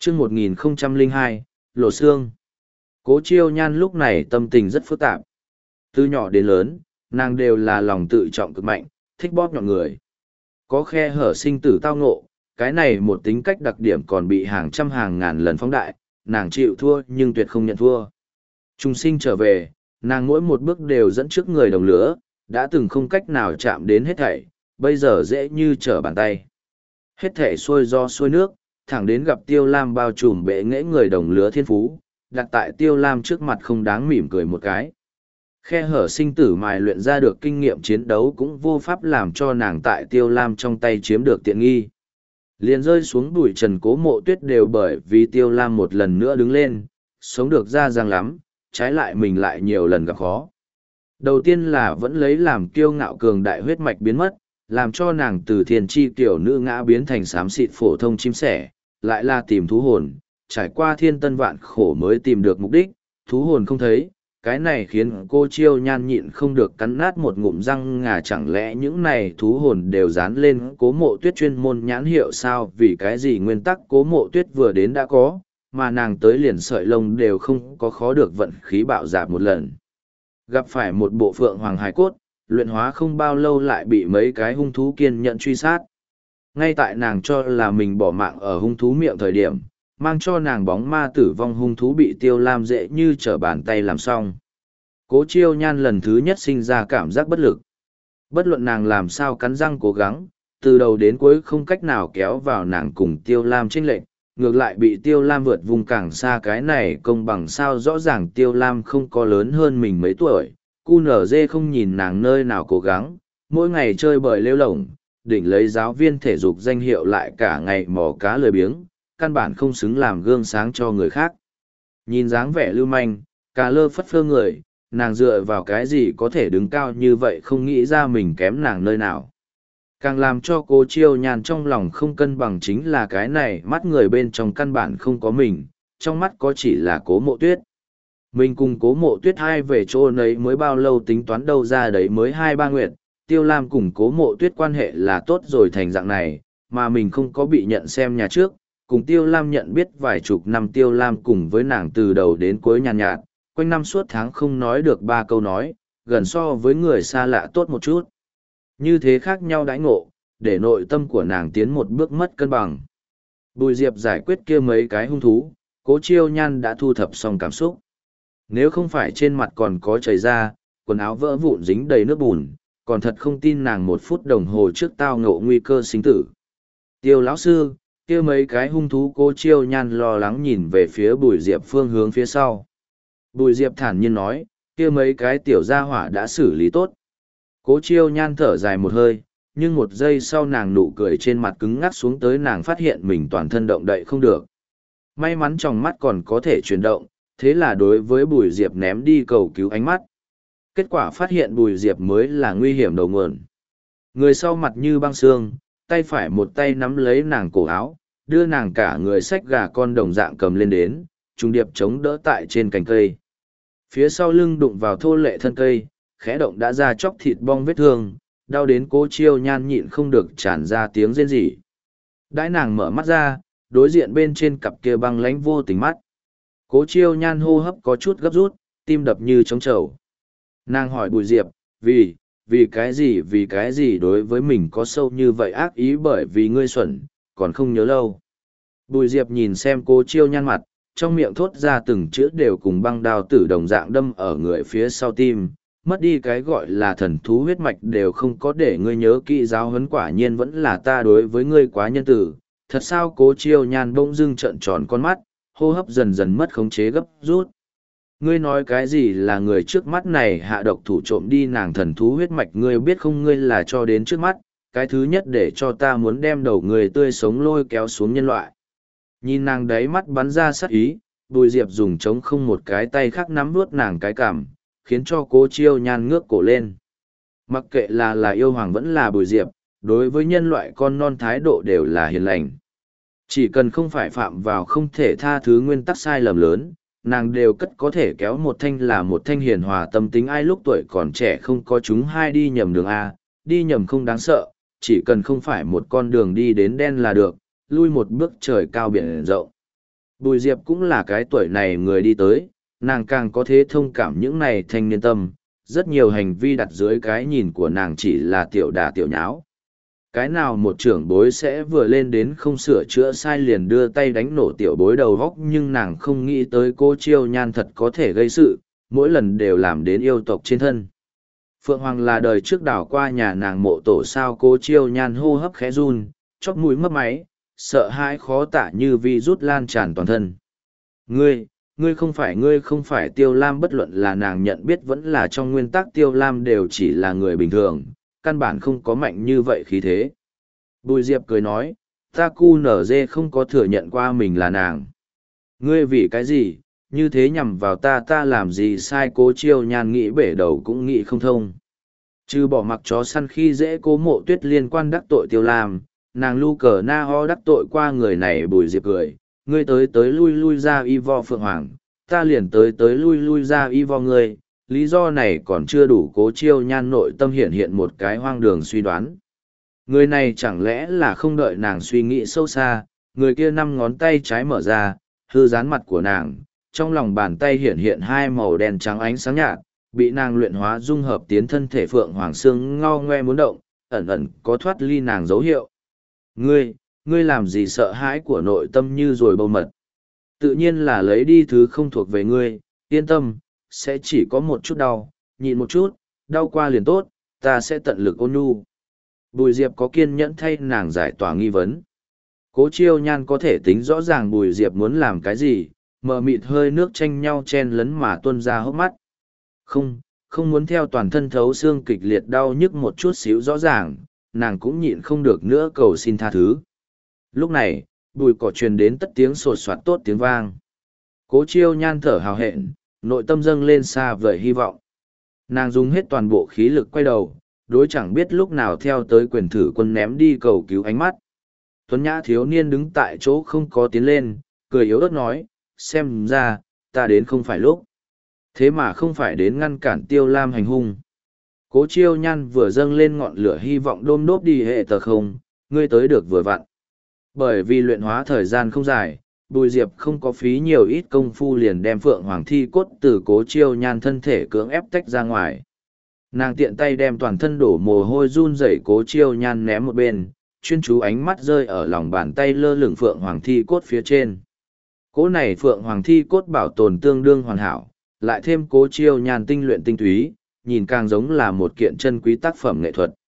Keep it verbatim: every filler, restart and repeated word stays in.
chương một nghìn không trăm lẻ hai, lộ xương. Cố Chiêu Nhan lúc này tâm tình rất phức tạp. Từ nhỏ đến lớn, nàng đều là lòng tự trọng cực mạnh, thích bóp nhọn người. Có khe hở sinh tử tao ngộ, cái này một tính cách đặc điểm còn bị hàng trăm hàng ngàn lần phóng đại, nàng chịu thua nhưng tuyệt không nhận thua. Trung sinh trở về, nàng mỗi một bước đều dẫn trước người đồng lửa, đã từng không cách nào chạm đến hết thảy, bây giờ dễ như trở bàn tay. Hết thảy xuôi do xuôi nước, thẳng đến gặp Tiêu Lam bao trùm bệ nghễ người đồng lứa thiên phú, đặt tại Tiêu Lam trước mặt không đáng mỉm cười một cái. Khe hở sinh tử mài luyện ra được kinh nghiệm chiến đấu cũng vô pháp làm cho nàng tại Tiêu Lam trong tay chiếm được tiện nghi. Liền rơi xuống bụi trần Cố Mộ Tuyết đều bởi vì Tiêu Lam một lần nữa đứng lên, sống được ra ràng lắm, trái lại mình lại nhiều lần gặp khó. Đầu tiên là vẫn lấy làm kiêu ngạo cường đại huyết mạch biến mất, làm cho nàng từ thiên chi tiểu nữ ngã biến thành xám xịt phổ thông chim sẻ, lại là tìm thú hồn, trải qua thiên tân vạn khổ mới tìm được mục đích, thú hồn không thấy, cái này khiến cô Chiêu Nhan nhịn không được cắn nát một ngụm răng ngà, chẳng lẽ những này thú hồn đều dán lên Cố Mộ Tuyết chuyên môn nhãn hiệu sao, vì cái gì nguyên tắc Cố Mộ Tuyết vừa đến đã có, mà nàng tới liền sợi lông đều không có khó được vận khí bạo dạp một lần. Gặp phải một bộ phượng hoàng hải cốt, luyện hóa không bao lâu lại bị mấy cái hung thú kiên nhận truy sát. Ngay tại nàng cho là mình bỏ mạng ở hung thú miệng thời điểm, mang cho nàng bóng ma tử vong hung thú bị Tiêu Lam dễ như trở bàn tay làm xong. Cố Chiêu Nhan lần thứ nhất sinh ra cảm giác bất lực. Bất luận nàng làm sao cắn răng cố gắng, từ đầu đến cuối không cách nào kéo vào nàng cùng Tiêu Lam chênh lệch, ngược lại bị Tiêu Lam vượt vùng càng xa. Cái này công bằng sao? Rõ ràng Tiêu Lam không có lớn hơn mình mấy tuổi, cu nở dê không nhìn nàng nơi nào cố gắng, mỗi ngày chơi bời lêu lổng, đỉnh lấy giáo viên thể dục danh hiệu lại cả ngày mò cá lười biếng, căn bản không xứng làm gương sáng cho người khác. Nhìn dáng vẻ lưu manh, cà lơ phất phơ người, nàng dựa vào cái gì có thể đứng cao như vậy, không nghĩ ra mình kém nàng nơi nào. Càng làm cho cô Chiêu Nhan trong lòng không cân bằng chính là cái này mắt người bên trong căn bản không có mình, trong mắt có chỉ là Cố Mộ Tuyết. Mình cùng Cố Mộ Tuyết hai về chỗ nấy mới bao lâu, tính toán đâu ra đấy mới hai ba nguyệt, Tiêu Lam cùng Cố Mộ Tuyết quan hệ là tốt rồi thành dạng này, mà mình không có bị nhận xem nhà trước, cùng Tiêu Lam nhận biết vài chục năm. Tiêu Lam cùng với nàng từ đầu đến cuối nhàn nhạt, nhạt, quanh năm suốt tháng không nói được ba câu nói, gần so với người xa lạ tốt một chút. Như thế khác nhau đãi ngộ, để nội tâm của nàng tiến một bước mất cân bằng. Bùi Diệp giải quyết kia mấy cái hung thú, Cố Chiêu Nhan đã thu thập xong cảm xúc. Nếu không phải trên mặt còn có chảy ra, quần áo vỡ vụn dính đầy nước bùn, còn thật không tin nàng một phút đồng hồ trước tao ngộ nguy cơ sinh tử. Tiêu lão sư, kia mấy cái hung thú. Cố Chiêu Nhan lo lắng nhìn về phía Bùi Diệp phương hướng phía sau. Bùi Diệp thản nhiên nói, kia mấy cái tiểu gia hỏa đã xử lý tốt. Cố Chiêu Nhan thở dài một hơi, nhưng một giây sau nàng nụ cười trên mặt cứng ngắc xuống tới, nàng phát hiện mình toàn thân động đậy không được. May mắn trong mắt còn có thể chuyển động, thế là đối với Bùi Diệp ném đi cầu cứu ánh mắt. Kết quả phát hiện Bùi Diệp mới là nguy hiểm đầu nguồn. Người sau mặt như băng xương, tay phải một tay nắm lấy nàng cổ áo, đưa nàng cả người xách gà con đồng dạng cầm lên đến, trùng điệp chống đỡ tại trên cành cây. Phía sau lưng đụng vào thô lệ thân cây, khẽ động đã ra chóc thịt bong vết thương, đau đến Cố Chiêu Nhan nhịn không được tràn ra tiếng rên rỉ. Đãi nàng mở mắt ra, đối diện bên trên cặp kia băng lánh vô tình mắt. Cố Chiêu Nhan hô hấp có chút gấp rút, tim đập như trống trầu. Nàng hỏi Bùi Diệp, vì, vì cái gì, vì cái gì đối với mình có sâu như vậy ác ý, bởi vì ngươi xuẩn, còn không nhớ lâu. Bùi Diệp nhìn xem Cố Chiêu Nhan mặt, trong miệng thốt ra từng chữ đều cùng băng đao tử đồng dạng đâm ở người phía sau tim, mất đi cái gọi là thần thú huyết mạch đều không có để ngươi nhớ kỹ giáo huấn, quả nhiên vẫn là ta đối với ngươi quá nhân tử. Thật sao? Cố Chiêu Nhan bỗng dưng trợn tròn con mắt, hô hấp dần dần mất khống chế gấp rút. Ngươi nói cái gì là người trước mắt này hạ độc thủ trộm đi nàng thần thú huyết mạch, ngươi biết không? Ngươi là cho đến trước mắt, cái thứ nhất để cho ta muốn đem đầu người tươi sống lôi kéo xuống nhân loại. Nhìn nàng đáy mắt bắn ra sát ý, Bùi Diệp dùng trống không một cái tay khác nắm vuốt nàng cái cằm, khiến cho Cố Chiêu Nhan ngước cổ lên. Mặc kệ là là yêu hoàng vẫn là Bùi Diệp, đối với nhân loại con non thái độ đều là hiền lành. Chỉ cần không phải phạm vào không thể tha thứ nguyên tắc sai lầm lớn, nàng đều cất có thể kéo một thanh là một thanh hiền hòa tâm tính. Ai lúc tuổi còn trẻ không có chúng hai đi nhầm đường A, đi nhầm không đáng sợ, chỉ cần không phải một con đường đi đến đen là được, lui một bước trời cao biển rộng. Bùi Diệp cũng là cái tuổi này người đi tới, nàng càng có thế thông cảm những này thanh niên tâm, rất nhiều hành vi đặt dưới cái nhìn của nàng chỉ là tiểu đà tiểu nháo. Cái nào một trưởng bối sẽ vừa lên đến không sửa chữa sai liền đưa tay đánh nổ tiểu bối đầu góc, nhưng nàng không nghĩ tới cô Chiêu Nhan thật có thể gây sự, mỗi lần đều làm đến yêu tộc trên thân. Phượng Hoàng là đời trước đảo qua nhà nàng mộ tổ sao, cô Chiêu Nhan hô hấp khẽ run, chóp mũi mấp máy, sợ hãi khó tả như vi rút lan tràn toàn thân. Ngươi, ngươi không phải ngươi không phải Tiêu Lam, bất luận là nàng nhận biết vẫn là trong nguyên tắc Tiêu Lam đều chỉ là người bình thường, căn bản không có mạnh như vậy khí thế. Bùi Diệp cười nói, ta cu nở dê không có thừa nhận qua mình là nàng. Ngươi vì cái gì, như thế nhằm vào ta ta làm gì sai? Cố Chiêu Nhan nghĩ bể đầu cũng nghĩ không thông. Chứ bỏ mặc chó săn khi dễ Cố Mộ Tuyết liên quan đắc tội Tiêu Lam, nàng lu cờ na ho đắc tội qua người này. Bùi Diệp cười, ngươi tới tới lui lui ra y vo Phượng Hoàng, ta liền tới tới lui lui ra y vo ngươi, lý do này còn chưa đủ. Cố Chiêu Nhan nội tâm hiện hiện một cái hoang đường suy đoán. Người này chẳng lẽ là không đợi nàng suy nghĩ sâu xa, người kia năm ngón tay trái mở ra, hư dán mặt của nàng, trong lòng bàn tay hiện hiện hai màu đen trắng ánh sáng nhạt, bị nàng luyện hóa dung hợp tiến thân thể Phượng Hoàng xương ngao ngoe muốn động, ẩn ẩn có thoát ly nàng dấu hiệu. Ngươi, ngươi làm gì sợ hãi của nội tâm như rồi bầu mật. Tự nhiên là lấy đi thứ không thuộc về ngươi, yên tâm, sẽ chỉ có một chút đau, nhịn một chút, đau qua liền tốt, ta sẽ tận lực ôn nhu. Bùi Diệp có kiên nhẫn thay nàng giải tỏa nghi vấn. Cố Chiêu Nhan có thể tính rõ ràng Bùi Diệp muốn làm cái gì, mờ mịt hơi nước tranh nhau chen lấn mà tuôn ra hốc mắt. Không, không muốn theo toàn thân thấu xương kịch liệt đau nhức một chút xíu rõ ràng, nàng cũng nhịn không được nữa cầu xin tha thứ. Lúc này, bùi cỏ truyền đến tất tiếng sột soạt tốt tiếng vang. Cố Chiêu Nhan thở hào hẹn, nội tâm dâng lên xa vời hy vọng. Nàng dùng hết toàn bộ khí lực quay đầu, đối chẳng biết lúc nào theo tới quyền thử quân ném đi cầu cứu ánh mắt. Tuấn Nhã thiếu niên đứng tại chỗ không có tiến lên, cười yếu ớt nói, xem ra, ta đến không phải lúc. Thế mà không phải đến ngăn cản Tiêu Lam hành hung. Cố Chiêu Nhan vừa dâng lên ngọn lửa hy vọng đôm đốp đi hệ tờ không, ngươi tới được vừa vặn. Bởi vì luyện hóa thời gian không dài, Bùi Diệp không có phí nhiều ít công phu liền đem Phượng Hoàng thi cốt từ Cố Chiêu Nhan thân thể cưỡng ép tách ra ngoài. Nàng tiện tay đem toàn thân đổ mồ hôi run rẩy Cố Chiêu Nhan ném một bên, chuyên chú ánh mắt rơi ở lòng bàn tay lơ lửng Phượng Hoàng thi cốt phía trên. Cố này Phượng Hoàng thi cốt bảo tồn tương đương hoàn hảo, lại thêm Cố Chiêu Nhan tinh luyện tinh túy, nhìn càng giống là một kiện chân quý tác phẩm nghệ thuật.